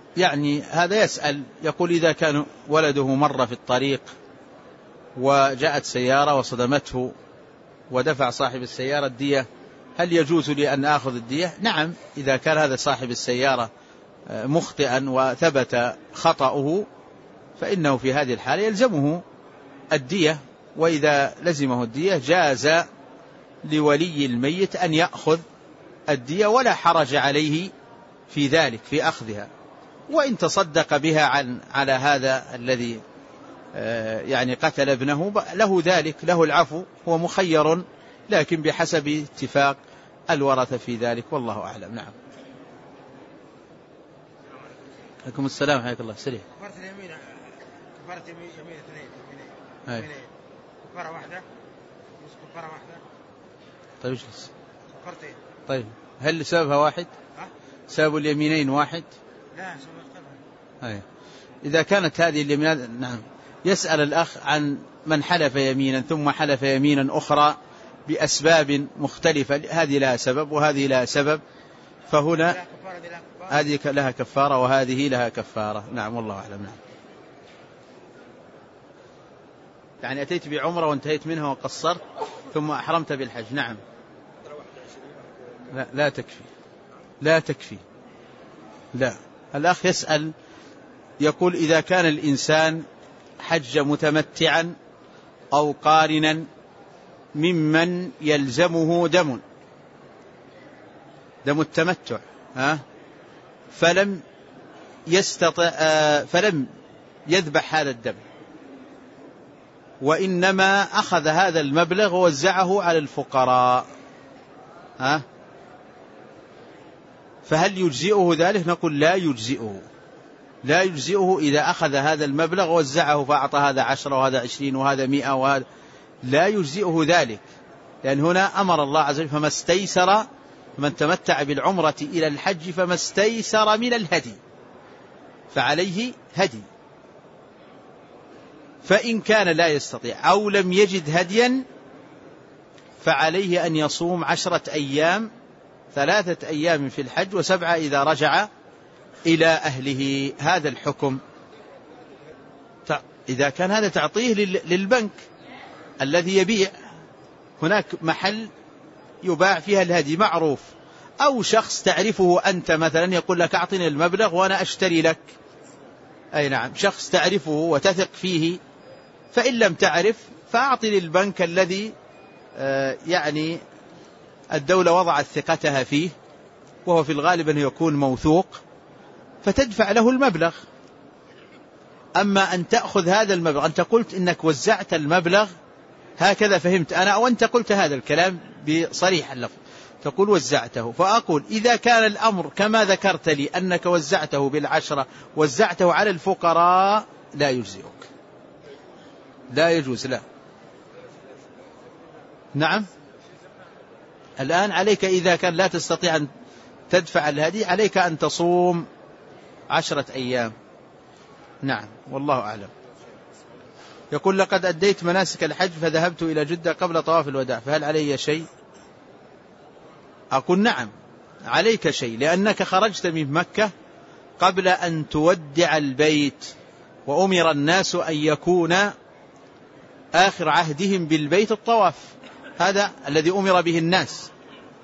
يعني هذا يسأل يقول إذا كان ولده مر في الطريق وجاءت سيارة وصدمته ودفع صاحب السيارة الدية، هل يجوز لي أن أخذ الدية؟ نعم، إذا كان هذا صاحب السيارة مخطئا وثبت خطأه فإنه في هذه الحالة يلزمه الدية، وإذا لزمه الدية جاز لولي الميت أن يأخذ الدية ولا حرج عليه في ذلك في أخذها، وإن تصدق بها على هذا الذي يعني قتل ابنه له ذلك، له العفو، هو مخير لكن بحسب اتفاق الورثة في ذلك، والله أعلم. نعم. عليكم السلام، حياك الله. سريع. كفارة اليمين، كفارة يمين اثنين، كفارة واحدة، مش كفارة واحدة. طيب اجلس. كفارتين. طيب هل سببها واحد؟ سبب اليمينين واحد؟ لا، سبب. إذا كانت هذه اليمينات. نعم. يسأل الأخ عن من حلف يمينا ثم حلف يمينا أخرى بأسباب مختلفة، هذه لها سبب وهذه لها سبب، فهنا هذه لها كفارة وهذه لها كفارة. نعم، والله أعلم. نعم. يعني أتيت بعمرة وانتهيت منها وقصرت ثم أحرمت بالحج. نعم. لا تكفي، لا تكفي. لا. الأخ يسأل يقول إذا كان الإنسان حج متمتعا أو قارنا ممن يلزمه دم التمتع فلم يذبح هذا الدم، وإنما أخذ هذا المبلغ ووزعه على الفقراء، فهل يجزئه ذلك؟ نقول لا يجزئه، لا يجزئه إذا أخذ هذا المبلغ ووزعه فأعطى هذا 10 وهذا 20 وهذا 100 وهذا، لا يجزئه ذلك، لأن هنا أمر الله عز وجل فما استيسر، من تمتع بالعمرة إلى الحج فما استيسر من الهدي فعليه هدي، فإن كان لا يستطيع أو لم يجد هديا فعليه أن يصوم 10 أيام، 3 أيام في الحج و7 إذا رجع إلى أهله. هذا الحكم. إذا كان هذا تعطيه للبنك الذي يبيع، هناك محل يباع فيها الهدي معروف، أو شخص تعرفه أنت مثلا يقول لك أعطني المبلغ وأنا أشتري لك. أي نعم، شخص تعرفه وتثق فيه، فإن لم تعرف فأعطي للبنك الذي يعني الدولة وضعت ثقتها فيه، وهو في الغالب أن يكون موثوق، فتدفع له المبلغ. أما أن تأخذ هذا المبلغ، أنت قلت إنك وزعت المبلغ هكذا فهمت أنا، وأنت قلت هذا الكلام بصريح اللفظ، تقول وزعته، فأقول إذا كان الأمر كما ذكرت لي أنك وزعته ب10 وزعته على الفقراء لا يجزئك، لا يجوز. لا. نعم. الآن عليك إذا كان لا تستطيع أن تدفع الهدي عليك أن تصوم 10 أيام. نعم، والله أعلم. يقول لقد أديت مناسك الحج فذهبت إلى جدة قبل طواف الوداع، فهل علي شيء؟ أقول نعم عليك شيء، لأنك خرجت من مكة قبل أن تودع البيت، وأمر الناس أن يكون آخر عهدهم بالبيت الطواف، هذا الذي أمر به الناس،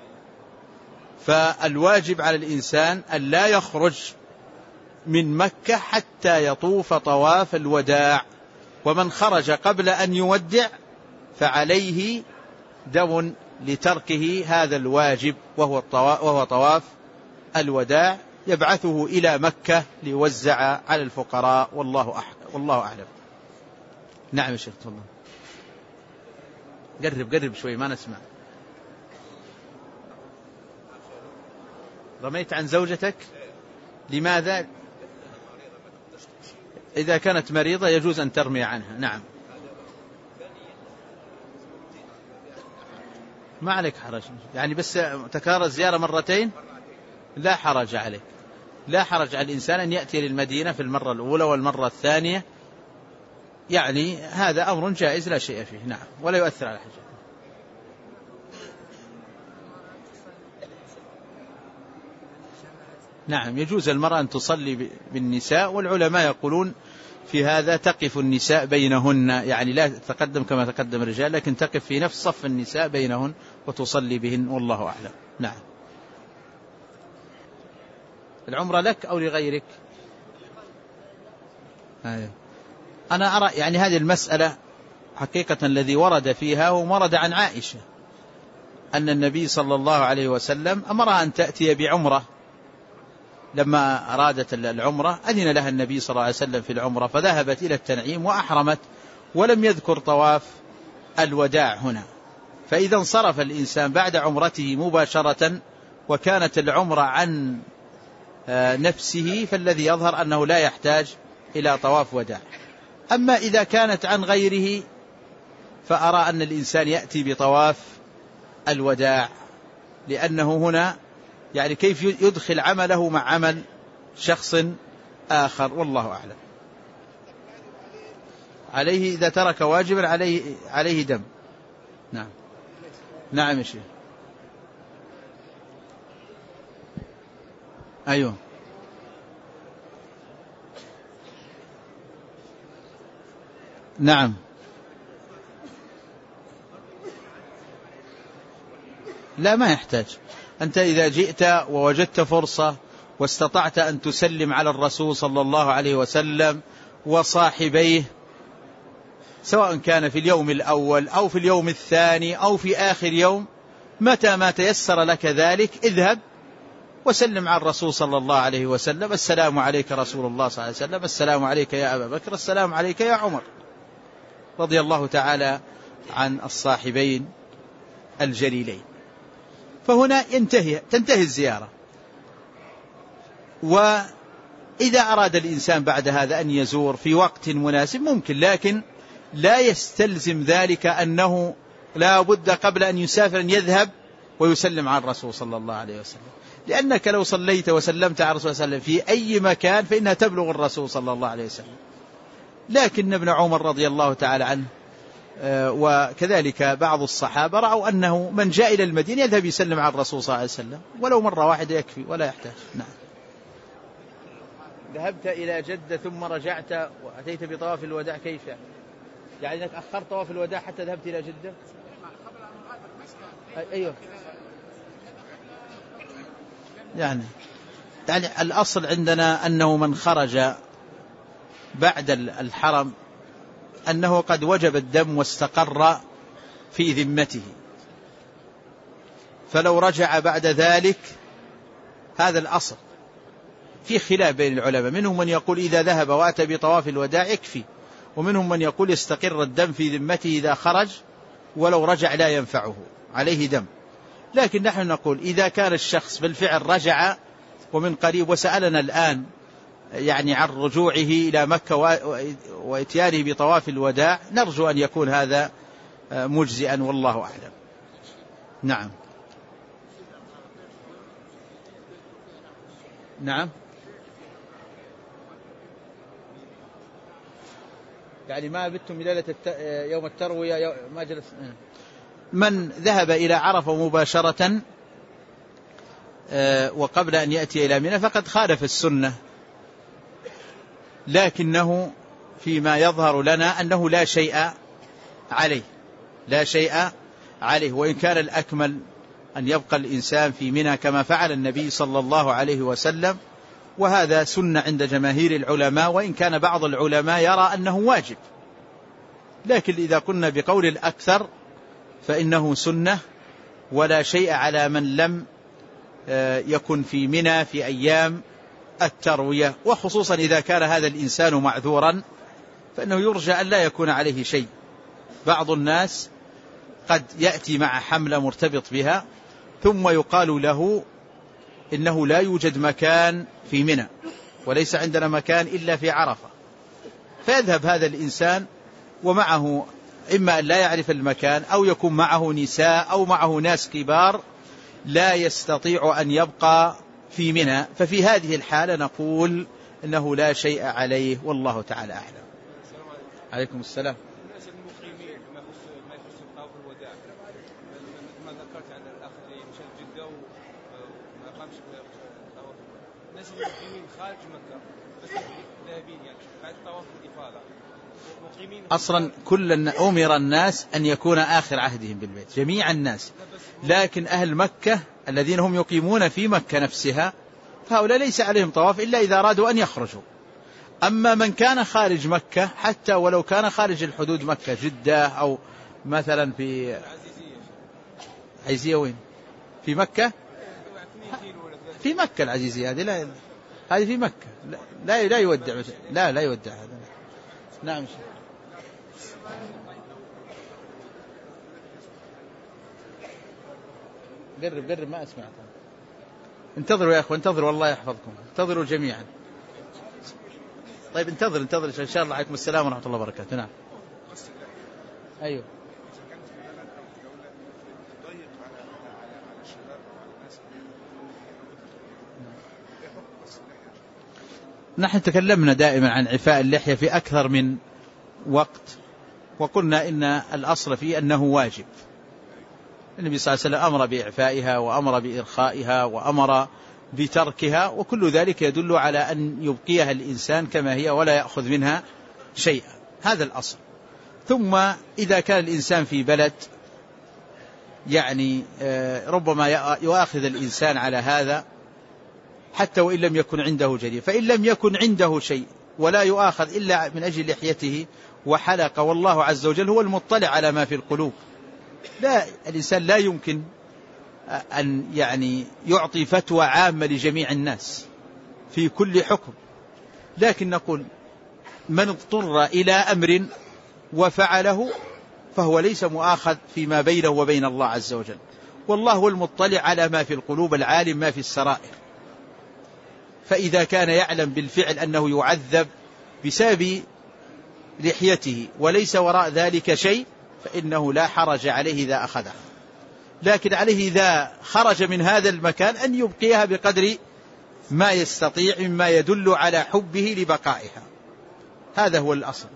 فالواجب على الإنسان أن لا يخرج من مكة حتى يطوف طواف الوداع، ومن خرج قبل أن يودع فعليه دم لتركه هذا الواجب، وهو طواف الوداع، يبعثه إلى مكة ليوزع على الفقراء، والله أعلم. نعم يا شيخ، تفضل. قرب شوي ما نسمع. رميت عن زوجتك؟ لماذا؟ إذا كانت مريضة يجوز أن ترمي عنها. نعم، ما عليك حرج، يعني بس تكرار الزيارة مرتين لا حرج عليك، لا حرج على الإنسان أن يأتي للمدينة في المرة الأولى والمرة الثانية، يعني هذا أمر جائز لا شيء فيه. نعم، ولا يؤثر على حاجة. نعم يجوز المرأة أن تصلي بالنساء، والعلماء يقولون في هذا تقف النساء بينهن، يعني لا تتقدم كما تقدم الرجال، لكن تقف في نفس صف النساء بينهن وتصلي بهن، والله أعلم. نعم. العمرة لك أو لغيرك؟ أنا أرى يعني هذه المسألة حقيقة الذي ورد فيها وورد عن عائشة أن النبي صلى الله عليه وسلم أمرها أن تأتي بعمرة، لما أرادت العمرة أذن لها النبي صلى الله عليه وسلم في العمرة، فذهبت إلى التنعيم وأحرمت، ولم يذكر طواف الوداع هنا. فإذا انصرف الإنسان بعد عمرته مباشرة وكانت العمرة عن نفسه، فالذي يظهر أنه لا يحتاج إلى طواف وداع. أما إذا كانت عن غيره فأرى أن الإنسان يأتي بطواف الوداع، لأنه هنا يعني كيف يدخل عمله مع عمل شخص آخر، والله أعلم. عليه إذا ترك واجبا عليه دم. نعم. نعم يا شيخ. أيوه. نعم. لا ما يحتاج. أنت إذا جئت ووجدت فرصة واستطعت أن تسلم على الرسول صلى الله عليه وسلم وصاحبيه، سواء كان في اليوم الأول أو في اليوم الثاني أو في آخر يوم، متى ما تيسر لك ذلك اذهب وسلم على الرسول صلى الله عليه وسلم: السلام عليك رسول الله صلى الله عليه وسلم، السلام عليك يا أبا بكر، السلام عليك يا عمر، رضي الله تعالى عن الصاحبين الجليلين. فهنا تنتهي الزيارة. وإذا أراد الإنسان بعد هذا أن يزور في وقت مناسب ممكن، لكن لا يستلزم ذلك أنه لا بد قبل أن يسافر أن يذهب ويسلم على الرسول صلى الله عليه وسلم، لأنك لو صليت وسلمت على الرسول صلى الله عليه وسلم في أي مكان فإنها تبلغ الرسول صلى الله عليه وسلم. لكن ابن عمر رضي الله تعالى عنه وكذلك بعض الصحابة رأوا أنه من جاء إلى المدينة يذهب يسلم على الرسول صلى الله عليه وسلم ولو مرة واحدة يكفي ولا يحتاج. نعم. ذهبت إلى جدة ثم رجعت وأتيت بطواف الوداع، كيف يعني أنك أخرت طواف الوداع حتى ذهبت إلى جدة؟ أيوه. يعني الأصل عندنا أنه من خرج بعد الحرم أنه قد وجب الدم واستقر في ذمته، فلو رجع بعد ذلك هذا الأصل. في خلاف بين العلماء، منهم من يقول إذا ذهب وأتى بطواف الوداع يكفي، ومنهم من يقول يستقر الدم في ذمته إذا خرج ولو رجع لا ينفعه عليه دم. لكن نحن نقول إذا كان الشخص بالفعل رجع ومن قريب وسألنا الآن يعني عن رجوعه إلى مكة وإتيانه بطواف الوداع، نرجو أن يكون هذا مجزئا، والله أعلم. نعم. نعم. يعني ما بتم ليلة يوم التروية ما جلس. من ذهب إلى عرفة مباشرة وقبل أن يأتي إلى منى فقد خالف السنة، لكنه فيما يظهر لنا أنه لا شيء عليه، وإن كان الأكمل أن يبقى الإنسان في منى كما فعل النبي صلى الله عليه وسلم، وهذا سنة عند جماهير العلماء، وإن كان بعض العلماء يرى أنه واجب، لكن إذا كنا بقول الأكثر فإنه سنة ولا شيء على من لم يكن في منى في أيام التروية، وخصوصا إذا كان هذا الإنسان معذورا فإنه يرجى أن لا يكون عليه شيء. بعض الناس قد يأتي مع حملة مرتبط بها ثم يقال له إنه لا يوجد مكان في منى وليس عندنا مكان إلا في عرفة، فيذهب هذا الإنسان ومعه إما أن لا يعرف المكان أو يكون معه نساء أو معه ناس كبار لا يستطيع أن يبقى في منى، ففي هذه الحالة نقول إنه لا شيء عليه، والله تعالى أعلم. عليكم السلام. الناس المقيمين ما يخص طواف الوداع، ما ذكرت عن الأخ اللي مشى لجدة وما قامش بطواف الناس المقيمين خارج مكة بس ذاهبين يعني بعد طواف الإفاضة مقيمين أصلا كل أمر الناس أن يكون آخر عهدهم بالبيت جميع الناس، لكن أهل مكة الذين هم يقيمون في مكة نفسها فهؤلاء ليس عليهم طواف إلا إذا أرادوا أن يخرجوا. أما من كان خارج مكة حتى ولو كان خارج الحدود مكة جدة أو مثلا في عزيزية وين في مكة، في مكة العزيزية هذه لا، هذه في مكة لا يودع لا يودع هذا. نعم قرب ما أسمع. انتظروا يا أخوة انتظروا والله يحفظكم، انتظروا جميعا. طيب انتظر إن شاء الله. عليكم السلام ورحمة الله وبركاته. نعم أيوه. نحن تكلمنا دائما عن عفاء اللحية في أكثر من وقت، وقلنا إن الأصل فيه أنه واجب. النبي صلى الله عليه وسلم أمر بإعفائها وأمر بإرخائها وأمر بتركها، وكل ذلك يدل على أن يبقيها الإنسان كما هي ولا يأخذ منها شيئا، هذا الأصل. ثم إذا كان الإنسان في بلد يعني ربما يؤاخذ الإنسان على هذا حتى وإن لم يكن عنده جريمة، فإن لم يكن عنده شيء ولا يؤاخذ إلا من أجل لحيته وحلق، والله عز وجل هو المطلع على ما في القلوب. لا، الإنسان لا يمكن أن يعني يعطي فتوى عامة لجميع الناس في كل حكم، لكن نقول من اضطر إلى أمر وفعله فهو ليس مؤاخذ فيما بينه وبين الله عز وجل، والله هو المطلع على ما في القلوب العالم ما في السرائر. فإذا كان يعلم بالفعل أنه يعذب بسبب لحيته وليس وراء ذلك شيء فإنه لا حرج عليه إذا أخذها، لكن عليه إذا خرج من هذا المكان أن يبقيها بقدر ما يستطيع مما يدل على حبه لبقائها، هذا هو الأصل.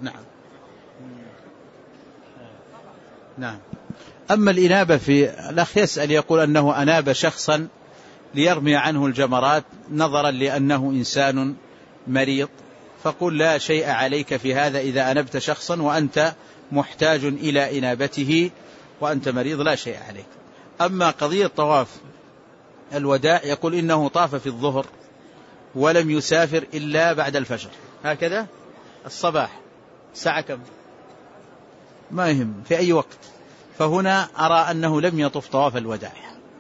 نعم. أما الإنابة في الأخ يسأل يقول أنه أناب شخصا ليرمي عنه الجمرات نظرا لأنه إنسان مريض، فقل لا شيء عليك في هذا إذا أنبت شخصا وأنت محتاج إلى إنابته وأنت مريض لا شيء عليك. أما قضية طواف الوداع يقول إنه طاف في الظهر ولم يسافر إلا بعد الفجر، هكذا الصباح ساعة كم ما يهم في أي وقت، فهنا أرى أنه لم يطف طواف الوداع،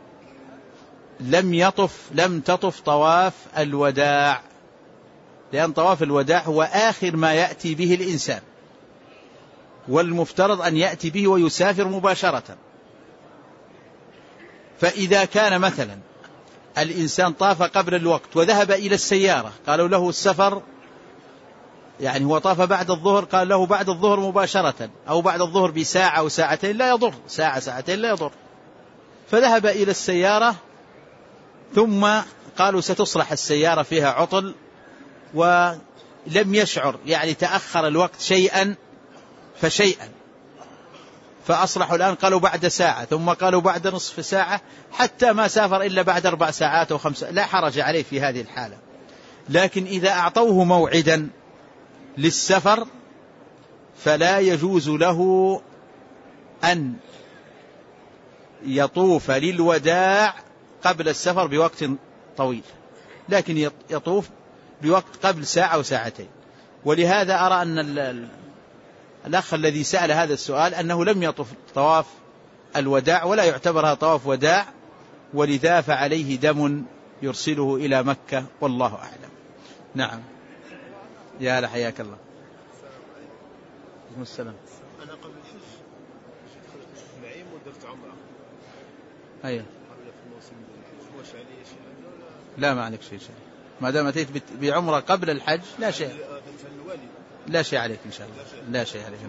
لم تطف طواف الوداع، لأن طواف الوداع هو آخر ما يأتي به الإنسان، والمفترض أن يأتي به ويسافر مباشرة. فإذا كان مثلا الإنسان طاف قبل الوقت وذهب إلى السيارة قالوا له السفر يعني هو طاف بعد الظهر، قال له بعد الظهر مباشرة أو بعد الظهر بساعة أو ساعتين لا يضر، ساعة ساعتين لا يضر، فذهب إلى السيارة ثم قالوا ستصلح السيارة فيها عطل ولم يشعر يعني تأخر الوقت شيئا فشيئا، فأصلحوا الآن قالوا بعد ساعة ثم قالوا بعد نصف ساعة حتى ما سافر إلا بعد 4 ساعات أو 5، لا حرج عليه في هذه الحالة. لكن إذا أعطوه موعدا للسفر فلا يجوز له أن يطوف للوداع قبل السفر بوقت طويل، لكن يطوف بوقت قبل ساعة أو ساعتين. ولهذا أرى أن الأخ الذي سأل هذا السؤال أنه لم يطف طواف الوداع ولا يعتبرها طواف وداع، ولذا فعليه دم يرسله إلى مكة والله أعلم. نعم يا هلا حياك الله. عليكم السلام. أنا قبل الحج نعيم ودرت عمرة. أيوة. قبل في الموسم الحج واش علي شيء؟ لا ما عليك شيء ما دام أتيت بعمرة قبل الحج لا شيء. لا شيء عليك إن شاء الله. لا شيء عليك.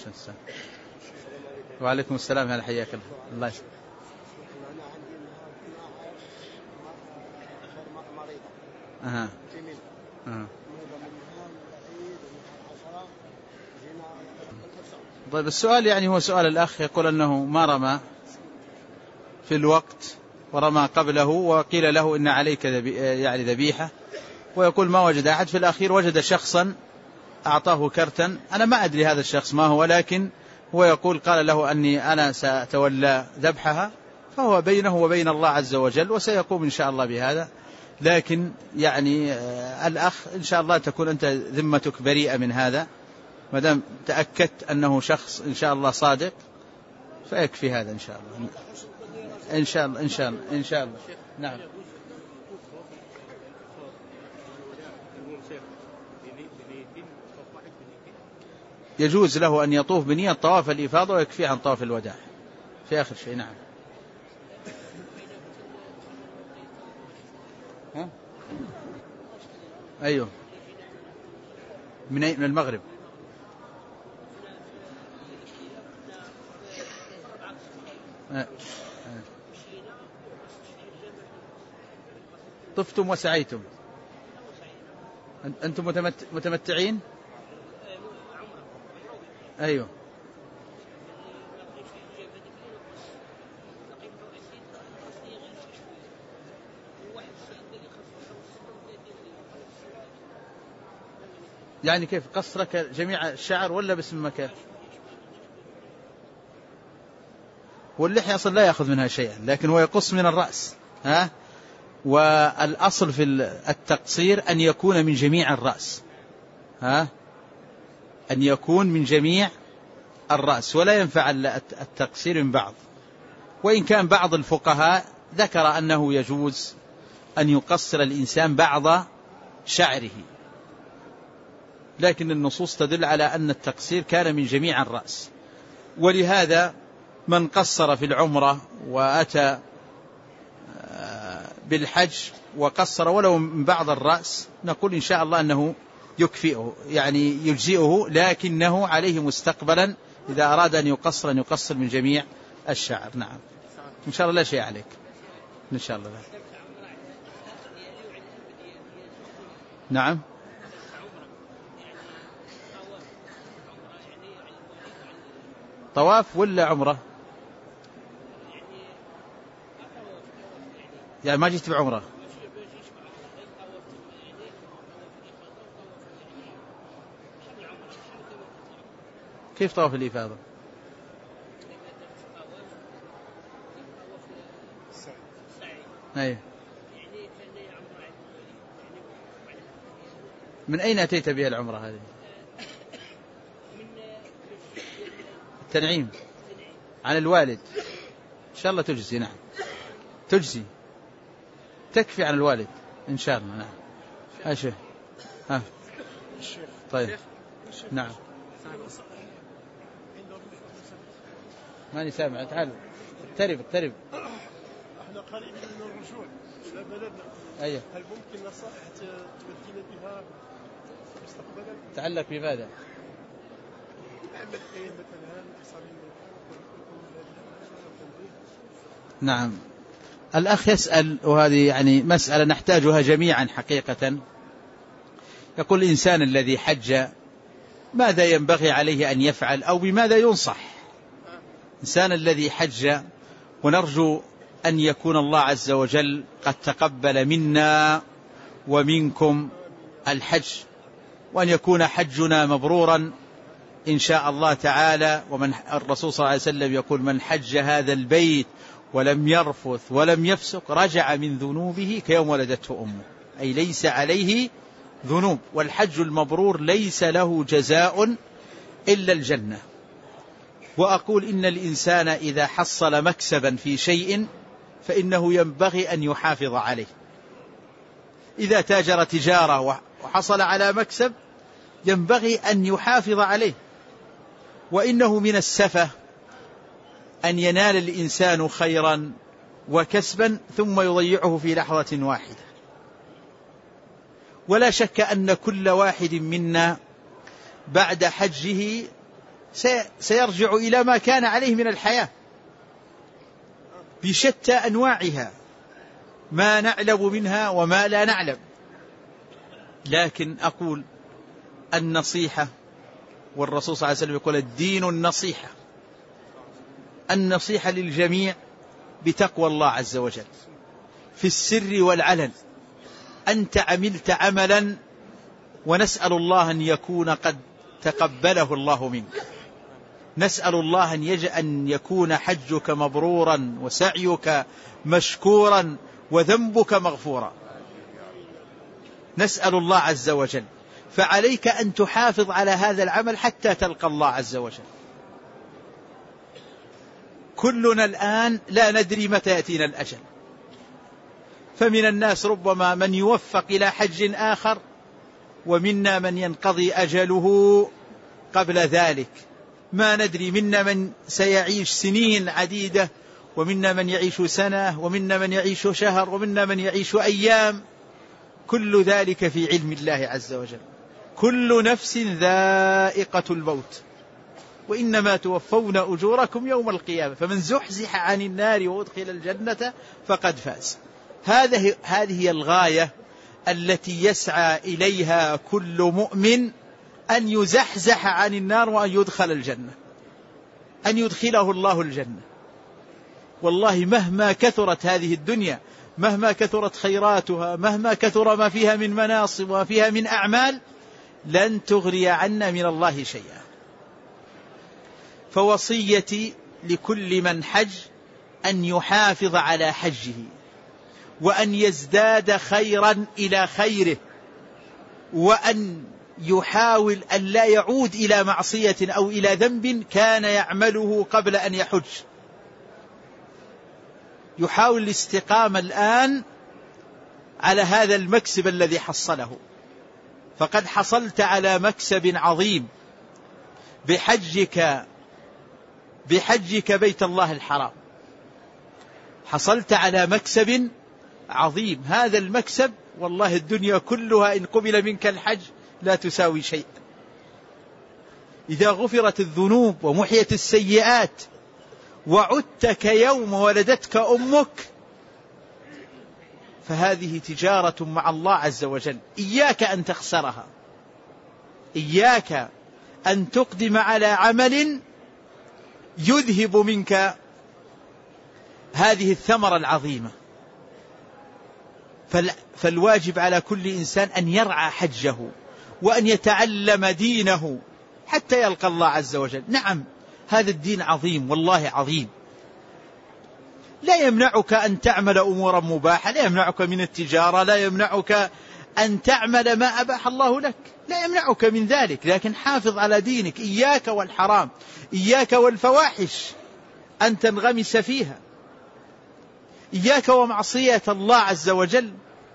وعليكم السلام هلا حياك الله. الله يسلمك. طيب السؤال يعني هو سؤال الأخ يقول أنه ما رمى في الوقت ورمى قبله وقيل له إن عليك يعني ذبيحة ويقول ما وجد أحد. في الأخير وجد شخصا أعطاه كرتا، أنا ما أدري هذا الشخص ما هو، لكن هو يقول قال له أني أنا سأتولى ذبحها، فهو بينه وبين الله عز وجل، وسيقوم إن شاء الله بهذا. لكن يعني الأخ إن شاء الله تكون أنت ذمتك بريئة من هذا، ما دام تأكدت أنه شخص إن شاء الله صادق فيكفي هذا إن شاء الله. إن شاء الله إن شاء الله إن شاء الله. نعم. يجوز له أن يطوف بنية طواف الإفاضة ويكفي عن طواف الوداع في آخر شيء. نعم. ها؟ أيوه. من المغرب. طفتم وسعيتم. أنتم متمتعين. أيوه. يعني كيف قصرك جميع الشعر ولا باسم مكان؟ واللحية أصلا لا يأخذ منها شيئا، لكن هو يقص من الرأس. ها؟ والأصل في التقصير أن يكون من جميع الرأس. ها؟ أن يكون من جميع الرأس، ولا ينفع التقصير من بعض. وإن كان بعض الفقهاء ذكر أنه يجوز أن يقصر الإنسان بعض شعره، لكن النصوص تدل على أن التقصير كان من جميع الرأس. ولهذا من قصر في العمرة وأتى بالحج وقصر ولو من بعض الرأس نقول إن شاء الله أنه يكفئه، يعني يجزئه، لكنه عليه مستقبلا إذا أراد أن يقصر أن يقصر من جميع الشعر. نعم. إن شاء الله لا شيء عليك إن شاء الله. نعم. طواف ولا عمرة؟ يعني ما جيت بعمرة. كيف طواف الإفاضة؟ أيه. من أين أتيت بها العمرة هذه؟ التنعيم عن الوالد. إن شاء الله تجزي. نعم تجزي، تكفي عن الوالد إن شاء الله. نعم. أشياء. ها. طيب. نعم. ماني سامع. تعال اقترب. احنا قريبين من الرجوع إلى بلدنا. أيه. هل ممكن نصائح تودينا بها مستقبلا؟ تعلق بماذا؟ نعمل ايه مثلا؟ نعم. الأخ يسأل، وهذه يعني مسألة نحتاجها جميعا حقيقة. يقول الإنسان الذي حج ماذا ينبغي عليه أن يفعل أو بماذا ينصح؟ الإنسان الذي حج، ونرجو أن يكون الله عز وجل قد تقبل منا ومنكم الحج، وأن يكون حجنا مبرورا إن شاء الله تعالى. ومن الرسول صلى الله عليه وسلم يقول من حج هذا البيت ولم يرفث ولم يفسق رجع من ذنوبه كيوم ولدته أمه، أي ليس عليه ذنوب. والحج المبرور ليس له جزاء إلا الجنة. وأقول إن الإنسان إذا حصل مكسبا في شيء فإنه ينبغي أن يحافظ عليه. إذا تاجر تجارة وحصل على مكسب ينبغي أن يحافظ عليه. وإنه من السفة أن ينال الإنسان خيرا وكسبا ثم يضيعه في لحظة واحدة. ولا شك أن كل واحد منا بعد حجه سيرجع إلى ما كان عليه من الحياة بشتى أنواعها، ما نعلم منها وما لا نعلم. لكن أقول النصيحة، والرسول صلى الله عليه وسلم يقول الدين النصيحة، النصيحة للجميع بتقوى الله عز وجل في السر والعلن، أنت عملت عملا ونسأل الله أن يكون قد تقبله الله منك، نسأل الله أن يكون حجك مبرورا وسعيك مشكورا وذنبك مغفورا، نسأل الله عز وجل. فعليك أن تحافظ على هذا العمل حتى تلقى الله عز وجل. كلنا الآن لا ندري متى يأتينا الأجل، فمن الناس ربما من يوفق إلى حج آخر، ومنا من ينقضي أجله قبل ذلك، ما ندري، منا من سيعيش سنين عديدة، ومنا من يعيش سنة، ومنا من يعيش شهر، ومنا من يعيش أيام، كل ذلك في علم الله عز وجل. كل نفس ذائقة الموت وإنما توفون أجوركم يوم القيامة، فمن زحزح عن النار وأدخل الجنة فقد فاز. هذه هي الغاية التي يسعى إليها كل مؤمن، أن يزحزح عن النار وأن يدخل الجنة، أن يدخله الله الجنة. والله مهما كثرت هذه الدنيا، مهما كثرت خيراتها، مهما كثر ما فيها من مناصب وما فيها من أعمال، لن تغري عنا من الله شيئا. فوصيتي لكل من حج أن يحافظ على حجه، وأن يزداد خيرا إلى خيره، وأن يحاول أن لا يعود إلى معصية أو إلى ذنب كان يعمله قبل أن يحج. يحاول الاستقامة الآن على هذا المكسب الذي حصله، فقد حصلت على مكسب عظيم بحجك بيت الله الحرام، حصلت على مكسب عظيم. هذا المكسب والله الدنيا كلها إن قبل منك الحج لا تساوي شيء. إذا غفرت الذنوب ومحيت السيئات وعدت كيوم ولدتك أمك، فهذه تجارة مع الله عز وجل، إياك أن تخسرها، إياك أن تقدم على عمل يذهب منك هذه الثمرة العظيمة. فالواجب على كل إنسان أن يرعى حجه وأن يتعلم دينه حتى يلقى الله عز وجل. نعم هذا الدين عظيم، والله عظيم، لا يمنعك أن تعمل أمورا مباحة، لا يمنعك من التجارة، لا يمنعك أن تعمل ما أباح الله لك، لا يمنعك من ذلك، لكن حافظ على دينك، إياك والحرام، إياك والفواحش أن تنغمس فيها، إياك ومعصية الله عز وجل.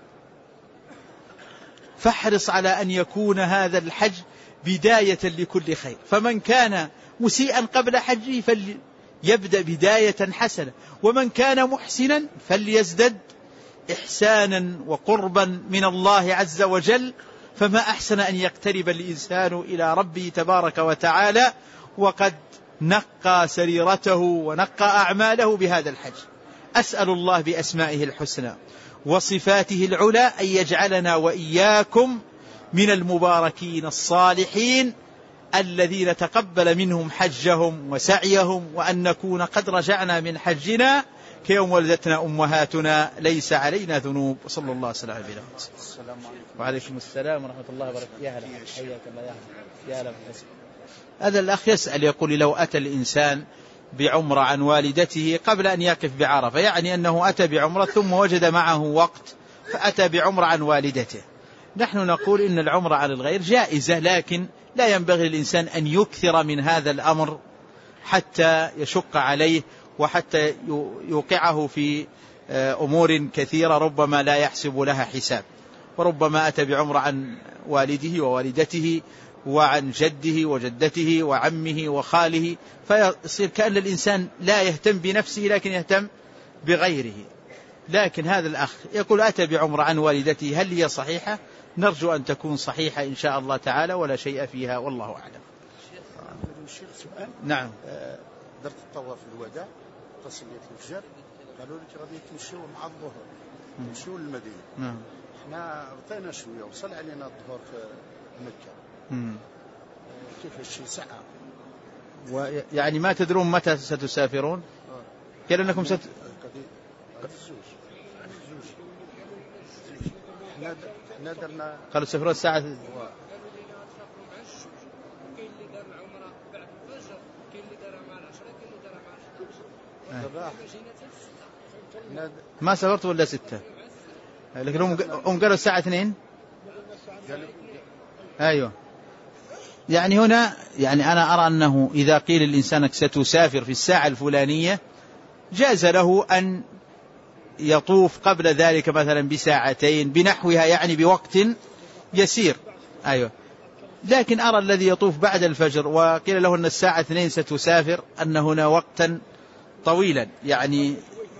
فاحرص على أن يكون هذا الحج بداية لكل خير. فمن كان مسيئا قبل حجه فليبدأ بداية حسنة، ومن كان محسنا فليزدد إحسانا وقربا من الله عز وجل. فما أحسن أن يقترب الإنسان إلى ربه تبارك وتعالى وقد نقى سريرته ونقى أعماله بهذا الحج. أسأل الله بأسمائه الحسنى وصفاته العلى أن يجعلنا وإياكم من المباركين الصالحين الذين تقبل منهم حجهم وسعيهم، وأن نكون قد رجعنا من حجنا كيوم ولدتنا أمهاتنا ليس علينا ذنوب. صلى الله وسلم على نبينا محمد. وعليكم السلام ورحمة الله وبركاته. يا هلا، حياك الله يا هلا. هذا الأخ يسأل يقول: لو أتى الإنسان بعمرة عن والدته قبل أن يقف بعرفة، يعني أنه أتى بعمرة ثم وجد معه وقت فأتى بعمرة عن والدته، نحن نقول إن العمرة على الغير جائزة، لكن لا ينبغي للإنسان أن يكثر من هذا الأمر حتى يشق عليه وحتى يوقعه في أمور كثيرة ربما لا يحسب لها حساب. وربما أتى بعمرة عن والده ووالدته وعن جده وجدته وعمه وخاله، فيصير كأن الإنسان لا يهتم بنفسه لكن يهتم بغيره. لكن هذا الأخ يقول: أتى بعمرة عن والدته، هل هي صحيحة؟ نرجو أن تكون صحيحة إن شاء الله تعالى ولا شيء فيها، والله أعلم. شيخ سؤال. نعم. درت الطواف الوداع تصلية الفجر، قالوا لك غادي تمشيو مع الظهر تمشيو للمدينة. نعم. احنا بطينا شوية وصل علينا الظهر في مكة. كيف الشيء ساعة؟ يعني ما تدرون متى ستسافرون؟ قال أنكم احنا درنا قالوا تسافرون الساعة ما سافرت ولا 6، لكن هم قالوا الساعة 2. أيوة. يعني هنا يعني أنا أرى أنه إذا قيل الإنسان ستسافر في الساعة الفلانية جاز له أن يطوف قبل ذلك مثلا بساعتين بنحوها، يعني بوقت يسير. أيوة. لكن أرى الذي يطوف بعد الفجر وقيل له أن الساعة 2 ستسافر أن هنا وقتا طويلا، يعني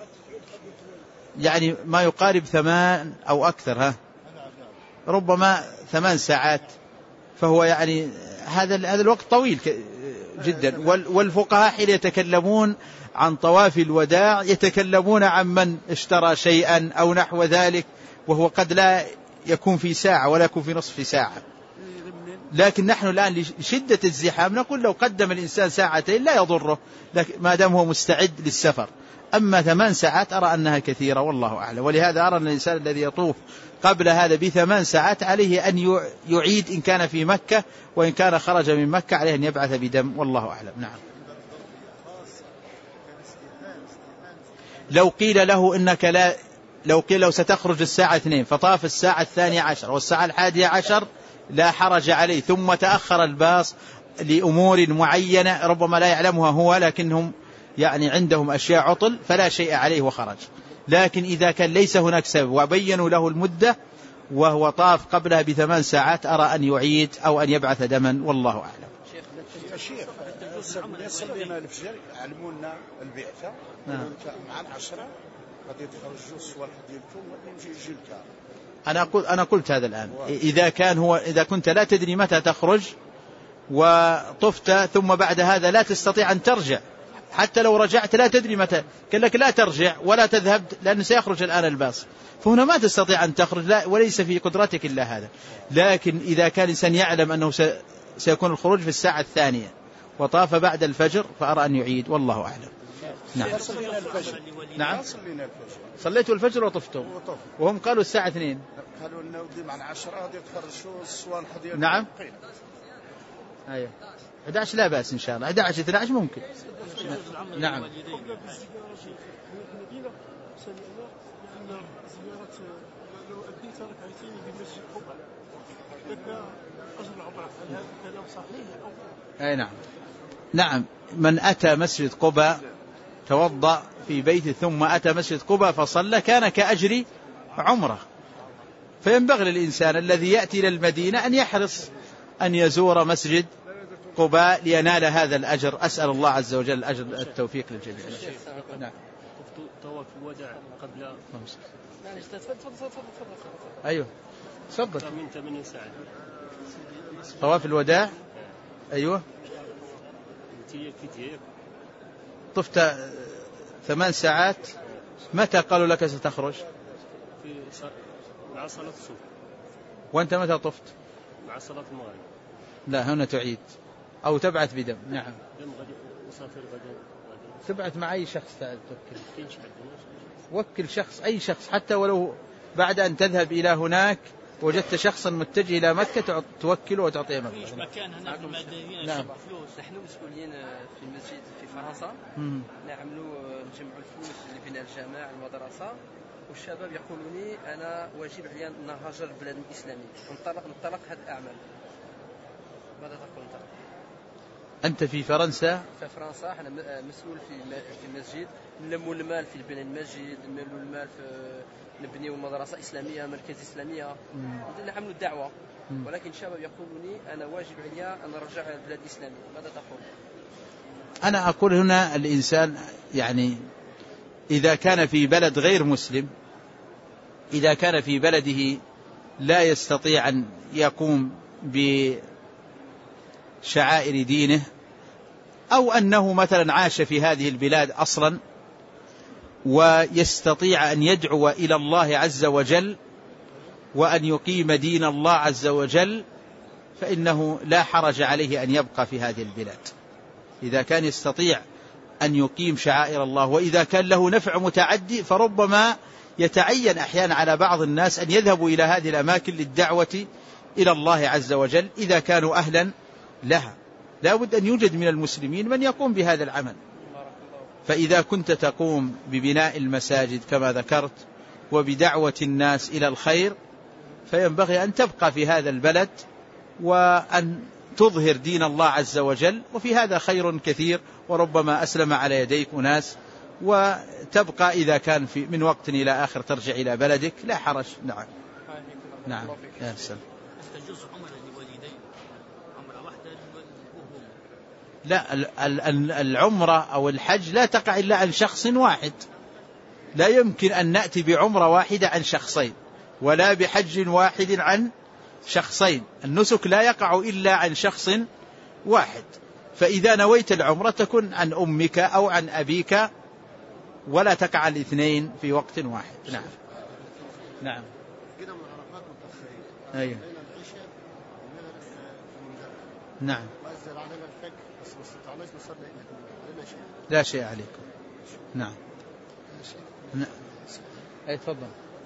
ما يقارب 8 أو أكثر، ربما 8 ساعات، فهو يعني هذا الوقت طويل جدا. والفقهاء حين يتكلمون عن طواف الوداع يتكلمون عن من اشترى شيئا أو نحو ذلك، وهو قد لا يكون في ساعة ولا يكون في نصف ساعة. لكن نحن الآن لشدة الزحام نقول لو قدم الإنسان ساعتين لا يضره ما دام هو مستعد للسفر. أما 8 ساعات أرى أنها كثيرة والله أعلم. ولهذا أرى أن الإنسان الذي يطوف قبل هذا ب8 ساعات عليه أن يعيد إن كان في مكة، وإن كان خرج من مكة عليه أن يبعث بدم والله أعلم. نعم. لو قيل له إنك لو قيل له ستخرج الساعة 2 فطاف الساعة 12 والساعة 11 لا حرج عليه، ثم تأخر الباص لأمور معينة ربما لا يعلمها هو، لكنهم يعني عندهم أشياء عطل فلا شيء عليه وخرج. لكن إذا كان ليس هناك سبب وبينوا له المدة وهو طاف قبلها ب8 ساعات أرى أن يعيد أو أن يبعث دما والله أعلم. شيخ صلينا الفجر علمونا البعثة مع 10 قد يتخرجوا الصور ديالكم ويجي الكار. أنا قلت هذا الآن. إذا كنت لا تدري متى تخرج وطفت ثم بعد هذا لا تستطيع أن ترجع، حتى لو رجعت لا تدري متى، قال لك لا ترجع ولا تذهب لأنه سيخرج الآن الباص، فهنا ما تستطيع أن تخرج، لا وليس في قدرتك إلا هذا. لكن إذا كان الإنسان يعلم أنه سيكون الخروج في الساعة 2 وطاف بعد الفجر فأرى أن يعيد والله أعلم. نعم. نعم. صليت الفجر وطفتم وهم قالوا الساعة 2. قالوا لنا ودي مع 10 غادي يتخرجوا الصوان حديث. نعم. أيوة 11 لا بأس إن شاء الله، 11 12 ممكن. نعم. أي نعم. نعم. من أتى مسجد قباء توضأ في بيته ثم أتى مسجد قباء فصلى كان كأجر عمره. فينبغي للإنسان الذي يأتي إلى المدينة أن يحرص أن يزور مسجد قباء لينال هذا الأجر. أسأل الله عز وجل الأجر التوفيق للجميع. نعم. طواف الوداع قبل 5. أيوه صبت من 8 ساعات. طواف الوداع. أيوه طفت 8 ساعات. متى قالوا لك ستخرج؟ مع صلاة الصبح. وأنت متى طفت؟ مع صلاة المغرب. لا هنا تعيد أو تبعث بدم. نعم. دم غد مسافر غدا. تبعث مع أي شخص توكل. وكل شخص أي شخص حتى ولو بعد أن تذهب إلى هناك وجدت شخصا متجه إلى مكة توكله وتعطيه مبلغ. مكان هنا في المدينة. نعم. نحن مسؤولين في المسجد في فرنسا نعملوا نجمعوا الفلوس لبناء الجامع المدرسة، والشباب يقولوني أنا واجب علي أن نهاجر البلاد الإسلامية نطلق هذه الأعمال. ماذا تقول أنت في فرنسا؟ في فرنسا أنا مسؤول في المسجد، نلموا المال في بناء المسجد، نلموا المال في نبنيوا مدرسة إسلامية مركز إسلامية، نعملوا الدعوة. ولكن الشباب يقولوني أنا واجب علي أن أرجع إلى البلاد الإسلامية. ماذا تقول؟ أنا أقول هنا الإنسان يعني إذا كان في بلد غير مسلم، إذا كان في بلده لا يستطيع أن يقوم بشعائر دينه، أو أنه مثلا عاش في هذه البلاد أصلا ويستطيع أن يدعو إلى الله عز وجل وأن يقيم دين الله عز وجل، فإنه لا حرج عليه أن يبقى في هذه البلاد إذا كان يستطيع أن يقيم شعائر الله. وإذا كان له نفع متعدي فربما يتعين أحيانا على بعض الناس أن يذهبوا إلى هذه الأماكن للدعوة إلى الله عز وجل إذا كانوا أهلا لها. لا بد أن يوجد من المسلمين من يقوم بهذا العمل. فإذا كنت تقوم ببناء المساجد كما ذكرت وبدعوة الناس إلى الخير فينبغي أن تبقى في هذا البلد وأن تظهر دين الله عز وجل، وفي هذا خير كثير، وربما أسلم على يديك أناس، وتبقى إذا كان من وقت إلى آخر ترجع إلى بلدك لا حرج. نعم نعم يا سلام. تجوز عمرة للوالدين، عمرة واحدة للوالدين؟ لا، العمرة أو الحج لا تقع إلا عن شخص واحد، لا يمكن أن نأتي بعمرة واحدة عن شخصين ولا بحج واحد عن شخصين. النسك لا يقع إلا عن شخص واحد. فإذا نويت العمرة تكون عن أمك أو عن أبيك ولا تقع الاثنين في وقت واحد. نعم نعم أيوه نعم لا شيء عليكم. نعم أي تفضل.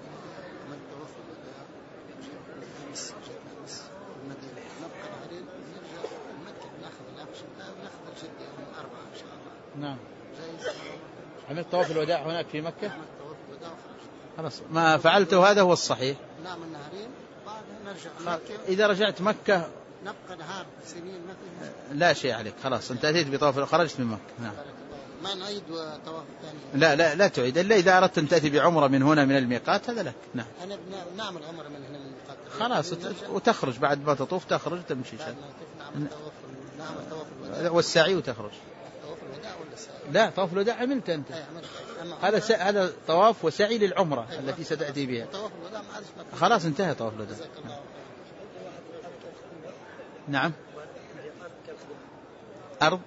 نعم عملت طواف الوداع هناك في مكة؟ خلاص ما فعلته هذا هو الصحيح. نعم النهارين بعدها نرجع. إذا رجعت مكة نبقى نهار سنين مثلا لا شيء عليك، خلاص أنت أتيت بطواف خرجت من مكة. نعم ما نعيد طواف ثاني. لا تعيد إلا إذا أردت أن تأتي بعمرة من هنا من الميقات هذا لك. نعم أنا نعمل عمرة من هنا من الميقات خلاص وتخرج بعد ما تطوف تخرج تمشي شيء. نعمل طواف الوداع والسعي وتخرج. طواف الوداع ولا السعي؟ لا طواف الوداع عملت أنت. هذا طواف وسعي للعمرة التي ستأتي بها. طواف الوداع ما عادش خلاص انتهى طواف الوداع. نعم أرض.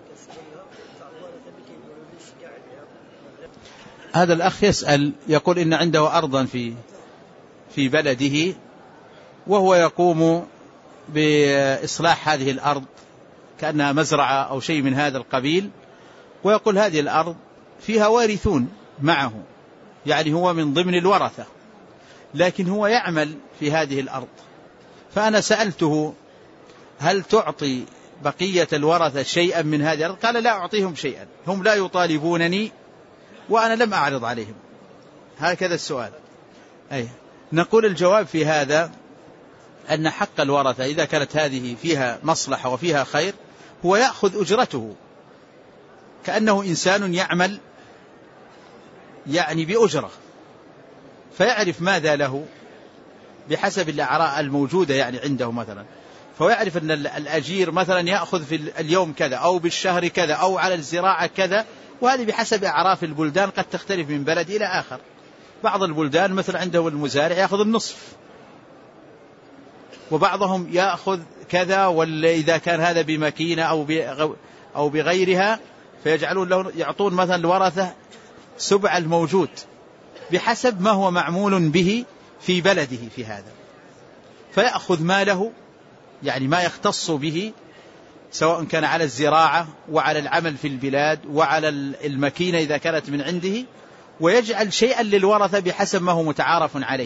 هذا الأخ يسأل يقول إن عنده أرضا في بلده وهو يقوم بإصلاح هذه الأرض كأنها مزرعة أو شيء من هذا القبيل، ويقول هذه الأرض فيها وارثون معه، يعني هو من ضمن الورثة، لكن هو يعمل في هذه الأرض. فأنا سألته هل تعطي بقية الورثة شيئا من هذه الأرض؟ قال لا أعطيهم شيئا، هم لا يطالبونني وأنا لم أعرض عليهم. هكذا السؤال. نقول الجواب في هذا أن حق الورثة إذا كانت هذه فيها مصلحة وفيها خير هو يأخذ أجرته كأنه إنسان يعمل يعني بأجرة، فيعرف ماذا له بحسب الأعراء الموجودة يعني عنده مثلا، فيعرف أن الأجير مثلا يأخذ في اليوم كذا أو بالشهر كذا أو على الزراعة كذا، وهذه بحسب أعراف البلدان قد تختلف من بلد إلى آخر. بعض البلدان مثل عنده المزارع يأخذ النصف، وبعضهم يأخذ كذا، وإذا كان هذا بمكينة أو بغيرها فيجعلون له يعطون مثلا الورثة سبع الموجود بحسب ما هو معمول به في بلده في هذا، فيأخذ ماله يعني ما يختص به سواء كان على الزراعة وعلى العمل في البلاد وعلى المكينة إذا كانت من عنده، ويجعل شيئا للورثة بحسب ما هو متعارف عليه،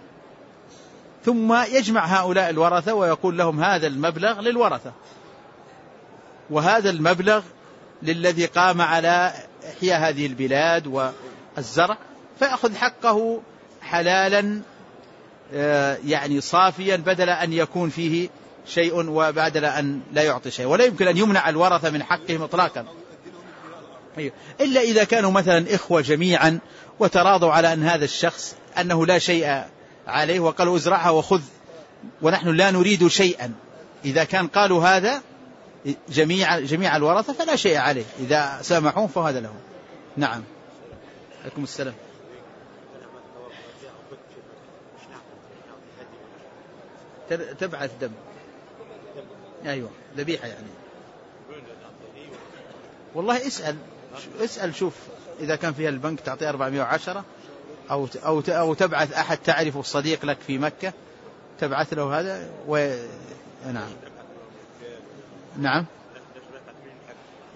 ثم يجمع هؤلاء الورثة ويقول لهم هذا المبلغ للورثة وهذا المبلغ للذي قام على إحياء هذه البلاد والزرع، فيأخذ حقه حلالا يعني صافيا بدل أن يكون فيه شيء وبدل أن لا يعطي شيء. ولا يمكن أن يمنع الورثة من حقهم إطلاقا إلا إذا كانوا مثلا إخوة جميعا وتراضوا على أن هذا الشخص أنه لا شيء عليه وقالوا ازرعها وخذ ونحن لا نريد شيئا. إذا كان قالوا هذا جميع الورثة فلا شيء عليه، إذا سامحون فهذا له. نعم عليكم السلام. تبعث دم. أيوة ذبيحة يعني. والله اسأل شوف إذا كان فيها البنك تعطيه 410 أو تبعث أحد تعرفه صديق لك في مكة تبعث له هذا نعم نعم،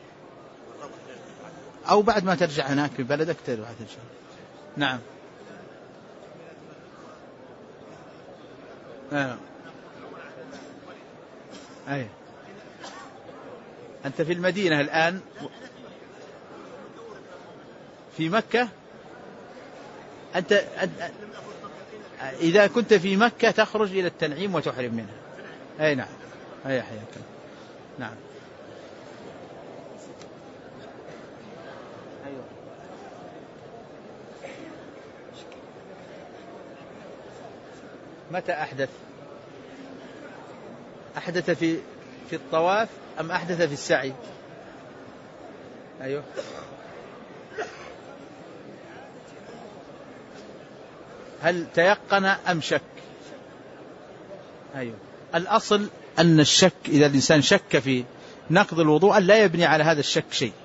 أو بعد ما ترجع هناك في بلدك تبعث إن شاء الله. نعم أي أنت في المدينة الآن، في مكة. أنت إذا كنت في مكة تخرج إلى التنعيم وتحرم منها. أي نعم. أي حياك. نعم. أيوة. متى أحدث في الطواف أم أحدث في السعي؟ أيوه. هل تيقن أم شك؟ أيوه. الأصل أن الشك، إذا الإنسان شك في نقض الوضوء لا يبني على هذا الشك شيء.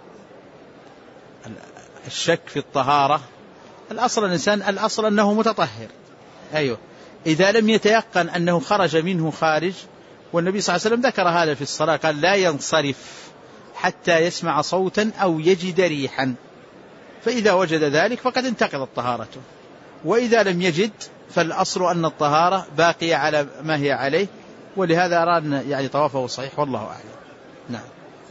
الشك في الطهارة الأصل أنه متطهر. أيوه. إذا لم يتيقن أنه خرج منه خارج، والنبي صلى الله عليه وسلم ذكر هذا في الصلاة، قال لا ينصرف حتى يسمع صوتا أو يجد ريحا، فإذا وجد ذلك فقد انتقضت طهارته، وإذا لم يجد فالأصل أن الطهارة باقية على ما هي عليه، ولهذا أرى أن يعني طوافه صحيح والله أعلم. نعم.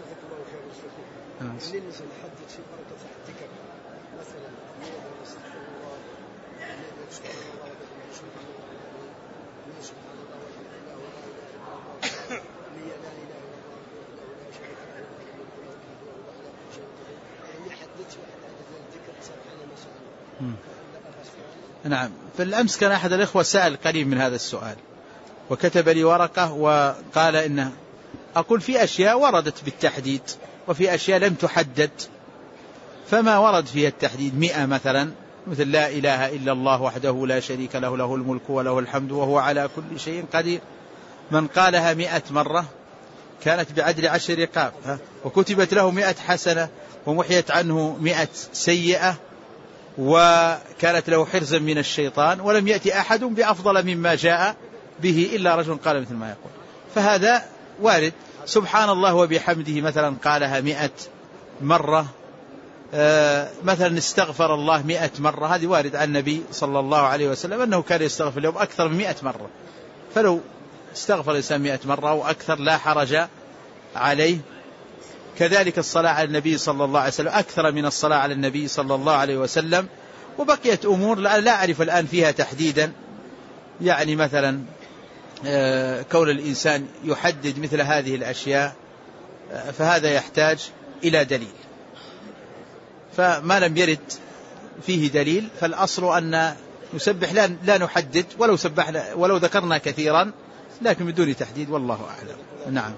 نعم. فالأمس كان أحد الإخوة سأل قريب من هذا السؤال وكتب لي ورقة وقال إنه أقول في أشياء وردت بالتحديد وفي أشياء لم تحدد، فما ورد فيها التحديد 100 مثلا، مثل لا إله إلا الله وحده لا شريك له له الملك وله الحمد وهو على كل شيء قدير، من قالها 100 مرة كانت بعدل 10 رقاب، وكتبت له 100 حسنة ومحيت عنه 100 سيئة، وكانت له حرزا من الشيطان، ولم يأتي أحد بأفضل مما جاء به إلا رجل قال مثل ما يقول. فهذا وارد. سبحان الله وبحمده مثلا قالها 100 مرة، مثلا استغفر الله 100 مرة، هذه وارد عن النبي صلى الله عليه وسلم أنه كان يستغفر اليوم أكثر من 100 مرة، فلو استغفر الإنسان 100 مرة أو أكثر لا حرج عليه. كذلك الصلاة على النبي صلى الله عليه وسلم أكثر من الصلاة على النبي صلى الله عليه وسلم. وبقيت أمور لا أعرف الآن فيها تحديدا، يعني مثلا كون الإنسان يحدد مثل هذه الأشياء فهذا يحتاج إلى دليل، فما لم يرد فيه دليل فالأصل أن نسبح لا نحدد، ولو ذكرنا كثيرا لكن بدون تحديد والله أعلم. نعم.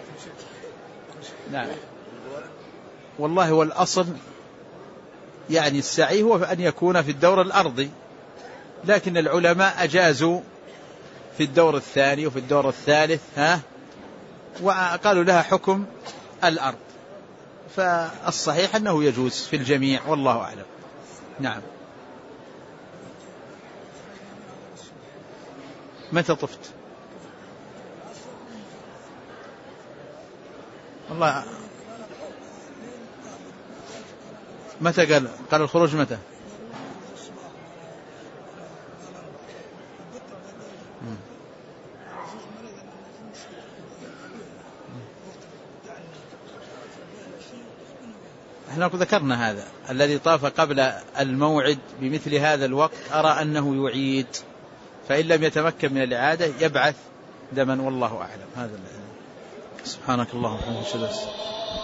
نعم. والله والأصل يعني السعي هو أن يكون في الدور الأرضي، لكن العلماء أجازوا في الدور الثاني وفي الدور الثالث، وقالوا لها حكم الأرض، فالصحيح أنه يجوز في الجميع والله أعلم. نعم. متى طفت؟ والله متى قال الخروج متى؟ احنا ذكرنا هذا الذي طاف قبل الموعد بمثل هذا الوقت أرى أنه يعيد، فإن لم يتمكن من الإعادة يبعث دما والله أعلم. هذا سبحانك اللهم وبحمدك.